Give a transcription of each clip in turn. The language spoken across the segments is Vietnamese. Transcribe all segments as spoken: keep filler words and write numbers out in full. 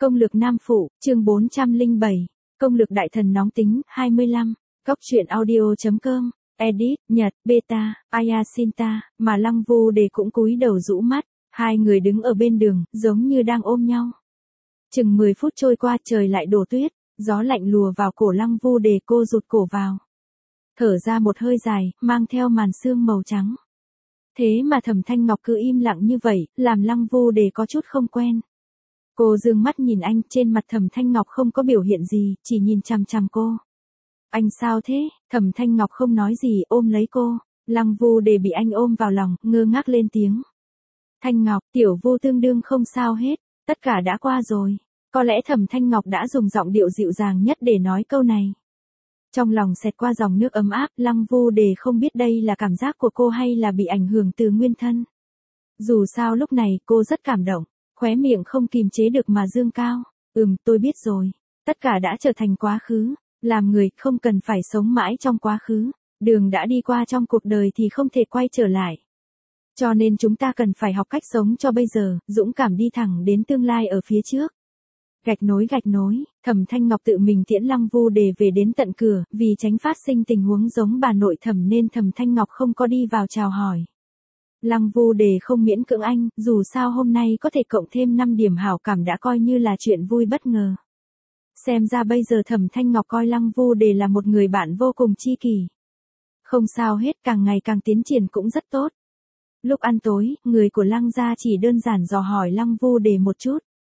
Công lược nam phụ, chương bốn trăm lẻ bảy. Công lược đại thần nóng tính, hai mươi lăm. Góc truyện audio.com. Edit, Nhật, Beta, Ayasinta, mà Lăng Vu Đề cũng cúi đầu rũ mắt. Hai người đứng ở bên đường, giống như đang ôm nhau. Chừng mười phút trôi qua trời lại đổ tuyết, gió lạnh lùa vào cổ Lăng Vu Đề, cô rụt cổ vào. Thở ra một hơi dài, mang theo màn sương màu trắng. Thế mà Thẩm Thanh Ngọc cứ im lặng như vậy, làm Lăng Vu Đề có chút không quen. Cô dương mắt nhìn anh, trên mặt Thẩm Thanh Ngọc không có biểu hiện gì, chỉ nhìn chằm chằm cô. Anh sao thế? Thẩm Thanh Ngọc không nói gì, ôm lấy cô. Lăng Vu Đề bị anh ôm vào lòng, ngơ ngác lên tiếng. Thanh Ngọc, tiểu Vu tương đương không sao hết, tất cả đã qua rồi. Có lẽ Thẩm Thanh Ngọc đã dùng giọng điệu dịu dàng nhất để nói câu này. Trong lòng xẹt qua dòng nước ấm áp, Lăng Vu Đề không biết đây là cảm giác của cô hay là bị ảnh hưởng từ nguyên thân. Dù sao lúc này cô rất cảm động, khóe miệng không kìm chế được mà dương cao. Ừm, tôi biết rồi. Tất cả đã trở thành quá khứ. Làm người không cần phải sống mãi trong quá khứ. Đường đã đi qua trong cuộc đời thì không thể quay trở lại. Cho nên chúng ta cần phải học cách sống cho bây giờ, dũng cảm đi thẳng đến tương lai ở phía trước. Gạch nối gạch nối, Thẩm Thanh Ngọc tự mình tiễn Lăng Vu Đề về đến tận cửa, vì tránh phát sinh tình huống giống bà nội Thẩm nên Thẩm Thanh Ngọc không có đi vào chào hỏi. Lăng Vu Đề không miễn cưỡng anh, dù sao hôm nay có thể cộng thêm năm điểm hảo cảm đã coi như là chuyện vui bất ngờ. Xem ra bây giờ Thẩm Thanh Ngọc coi Lăng Vu Đề là một người bạn vô cùng tri kỷ. Không sao hết, càng ngày càng tiến triển cũng rất tốt. Lúc ăn tối, người của Lăng gia chỉ đơn giản dò hỏi Lăng Vu Đề một chút.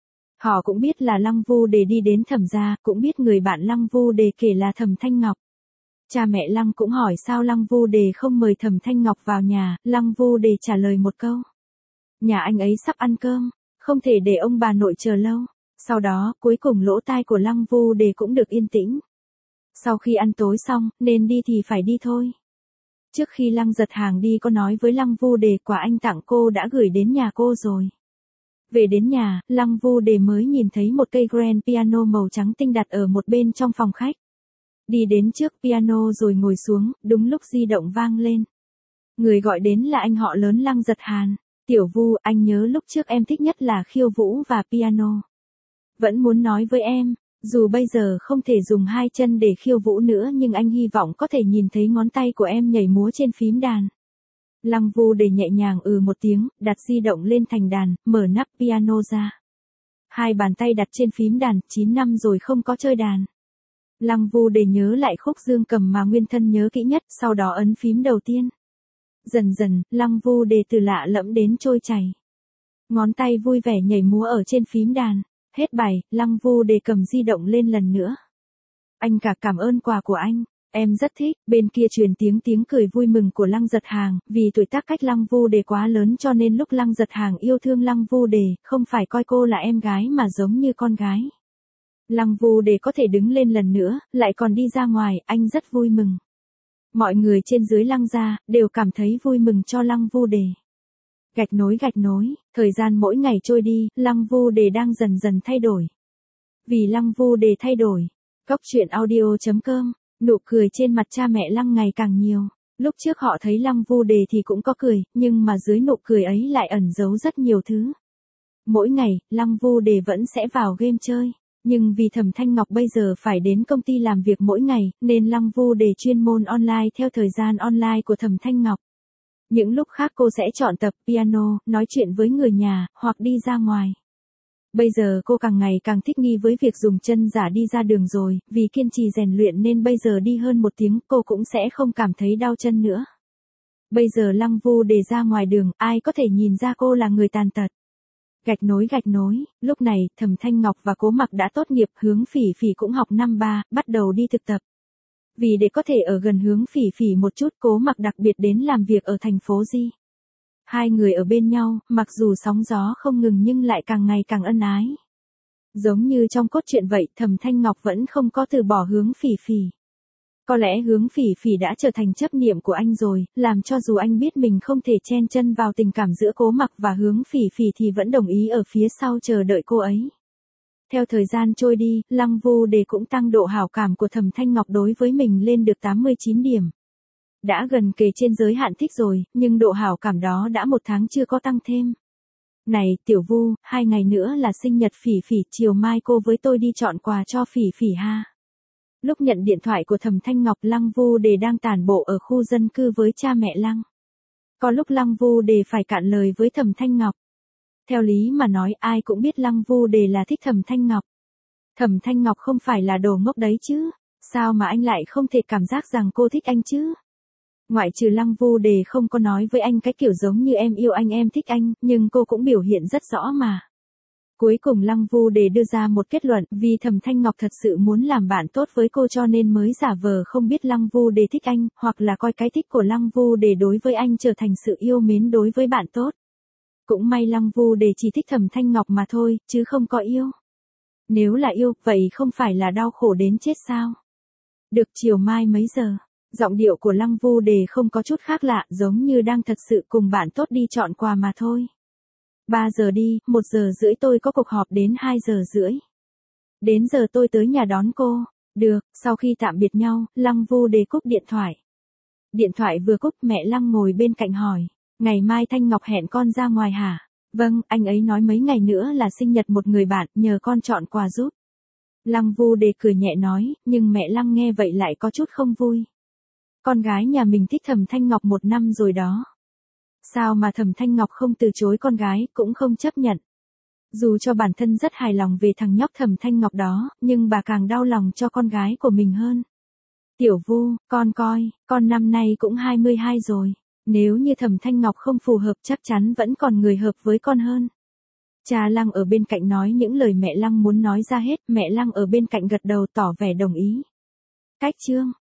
Họ cũng biết là Lăng Vu Đề đi đến Thẩm gia, cũng biết người bạn Lăng Vu Đề kể là Thẩm Thanh Ngọc. Cha mẹ Lăng cũng hỏi sao Lăng Vu Đề không mời Thẩm Thanh Ngọc vào nhà, Lăng Vu Đề trả lời một câu. Nhà anh ấy sắp ăn cơm, không thể để ông bà nội chờ lâu. Sau đó, cuối cùng lỗ tai của Lăng Vu Đề cũng được yên tĩnh. Sau khi ăn tối xong, nên đi thì phải đi thôi. Trước khi Lăng Giật Hàng đi có nói với Lăng Vu Đề quà anh tặng cô đã gửi đến nhà cô rồi. Về đến nhà, Lăng Vu Đề mới nhìn thấy một cây grand piano màu trắng tinh đặt ở một bên trong phòng khách. Đi đến trước piano rồi ngồi xuống, đúng lúc di động vang lên. Người gọi đến là anh họ lớn Lăng Giật Hàn. Tiểu Vu, anh nhớ lúc trước em thích nhất là khiêu vũ và piano. Vẫn muốn nói với em, dù bây giờ không thể dùng hai chân để khiêu vũ nữa nhưng anh hy vọng có thể nhìn thấy ngón tay của em nhảy múa trên phím đàn. Lăng Vu Đề nhẹ nhàng ừ một tiếng, đặt di động lên thành đàn, mở nắp piano ra. Hai bàn tay đặt trên phím đàn, chín năm rồi không có chơi đàn. Lăng Vu Đề nhớ lại khúc dương cầm mà nguyên thân nhớ kỹ nhất, sau đó ấn phím đầu tiên. Dần dần, Lăng Vu Đề từ lạ lẫm đến trôi chảy. Ngón tay vui vẻ nhảy múa ở trên phím đàn. Hết bài, Lăng Vu Đề cầm di động lên lần nữa. Anh cả cảm ơn quà của anh, em rất thích. Bên kia truyền tiếng tiếng cười vui mừng của Lăng Giật Hàng, vì tuổi tác cách Lăng Vu Đề quá lớn cho nên lúc Lăng Giật Hàng yêu thương Lăng Vu Đề, không phải coi cô là em gái mà giống như con gái. Lăng Vu Đề có thể đứng lên lần nữa, lại còn đi ra ngoài, anh rất vui mừng. Mọi người trên dưới Lăng gia, đều cảm thấy vui mừng cho Lăng Vu Đề. Gạch nối gạch nối, thời gian mỗi ngày trôi đi, Lăng Vu Đề đang dần dần thay đổi. Vì Lăng Vu Đề thay đổi, góc truyện audio.com, nụ cười trên mặt cha mẹ Lăng ngày càng nhiều. Lúc trước họ thấy Lăng Vu Đề thì cũng có cười, nhưng mà dưới nụ cười ấy lại ẩn giấu rất nhiều thứ. Mỗi ngày, Lăng Vu Đề vẫn sẽ vào game chơi, nhưng vì Thẩm Thanh Ngọc bây giờ phải đến công ty làm việc mỗi ngày, nên Lăng Vu Đề chuyên môn online theo thời gian online của Thẩm Thanh Ngọc. Những lúc khác cô sẽ chọn tập piano, nói chuyện với người nhà, hoặc đi ra ngoài. Bây giờ cô càng ngày càng thích nghi với việc dùng chân giả đi ra đường rồi, vì kiên trì rèn luyện nên bây giờ đi hơn một tiếng cô cũng sẽ không cảm thấy đau chân nữa. Bây giờ Lăng Vu Đề ra ngoài đường, ai có thể nhìn ra cô là người tàn tật. Gạch nối gạch nối, lúc này Thẩm Thanh Ngọc và Cố Mặc đã tốt nghiệp, Hướng Phỉ Phỉ cũng học năm ba, bắt đầu đi thực tập. Vì để có thể ở gần Hướng Phỉ Phỉ một chút, Cố Mặc đặc biệt đến làm việc ở thành phố Di. Hai người ở bên nhau, mặc dù sóng gió không ngừng nhưng lại càng ngày càng ân ái. Giống như trong cốt truyện vậy, Thẩm Thanh Ngọc vẫn không có từ bỏ Hướng Phỉ Phỉ. Có lẽ Hướng Phỉ Phỉ đã trở thành chấp niệm của anh rồi, làm cho dù anh biết mình không thể chen chân vào tình cảm giữa Cố Mặc và Hướng Phỉ Phỉ thì vẫn đồng ý ở phía sau chờ đợi cô ấy. Theo thời gian trôi đi, Lăng Vu Đề cũng tăng độ hảo cảm của Thẩm Thanh Ngọc đối với mình lên được tám mươi chín điểm. Đã gần kề trên giới hạn thích rồi, nhưng độ hảo cảm đó đã một tháng chưa có tăng thêm. Này, Tiểu Vu, hai ngày nữa là sinh nhật Phỉ Phỉ, chiều mai cô với tôi đi chọn quà cho Phỉ Phỉ ha. Lúc nhận điện thoại của Thẩm Thanh Ngọc, Lăng Vu Đề đang tản bộ ở khu dân cư với cha mẹ Lăng. Có lúc Lăng Vu Đề phải cạn lời với Thẩm Thanh Ngọc. Theo lý mà nói ai cũng biết Lăng Vu Đề là thích Thẩm Thanh Ngọc. Thẩm Thanh Ngọc không phải là đồ ngốc đấy chứ, sao mà anh lại không thể cảm giác rằng cô thích anh chứ? Ngoại trừ Lăng Vu Đề không có nói với anh cái kiểu giống như em yêu anh em thích anh, nhưng cô cũng biểu hiện rất rõ mà. Cuối cùng Lăng Vu Đề đưa ra một kết luận, vì Thẩm Thanh Ngọc thật sự muốn làm bạn tốt với cô cho nên mới giả vờ không biết Lăng Vu Đề thích anh, hoặc là coi cái thích của Lăng Vu Đề đối với anh trở thành sự yêu mến đối với bạn tốt. Cũng may Lăng Vu Đề chỉ thích Thẩm Thanh Ngọc mà thôi, chứ không có yêu. Nếu là yêu, vậy không phải là đau khổ đến chết sao? Được, chiều mai mấy giờ? Giọng điệu của Lăng Vu Đề không có chút khác lạ, giống như đang thật sự cùng bạn tốt đi chọn quà mà thôi. ba giờ đi, một giờ rưỡi tôi có cuộc họp đến hai giờ rưỡi. Đến giờ tôi tới nhà đón cô. Được, sau khi tạm biệt nhau, Lăng Vu Đề cúp điện thoại. Điện thoại vừa cúp, mẹ Lăng ngồi bên cạnh hỏi, ngày mai Thanh Ngọc hẹn con ra ngoài hả? Vâng, anh ấy nói mấy ngày nữa là sinh nhật một người bạn, nhờ con chọn quà giúp. Lăng Vu Đề cười nhẹ nói, nhưng mẹ Lăng nghe vậy lại có chút không vui. Con gái nhà mình thích Thẩm Thanh Ngọc một năm rồi đó. Sao mà Thẩm Thanh Ngọc không từ chối con gái, cũng không chấp nhận. Dù cho bản thân rất hài lòng về thằng nhóc Thẩm Thanh Ngọc đó, nhưng bà càng đau lòng cho con gái của mình hơn. Tiểu Vu, con coi, con năm nay cũng hai mươi hai rồi. Nếu như Thẩm Thanh Ngọc không phù hợp chắc chắn vẫn còn người hợp với con hơn. Cha Lăng ở bên cạnh nói những lời mẹ Lăng muốn nói ra hết, mẹ Lăng ở bên cạnh gật đầu tỏ vẻ đồng ý. Cách chương